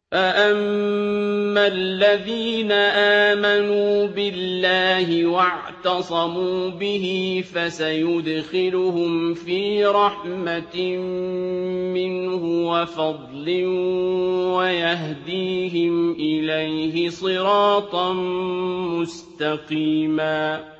فَأَمَّا الَّذِينَ آمَنُوا بِاللَّهِ وَاعْتَصَمُوا بِهِ فَسَيُدْخِلُهُمْ فِي رَحْمَةٍ مِّنْهُ وَفَضْلٍ وَيَهْدِيهِمْ إِلَيْهِ صِرَاطًا مُّسْتَقِيمًا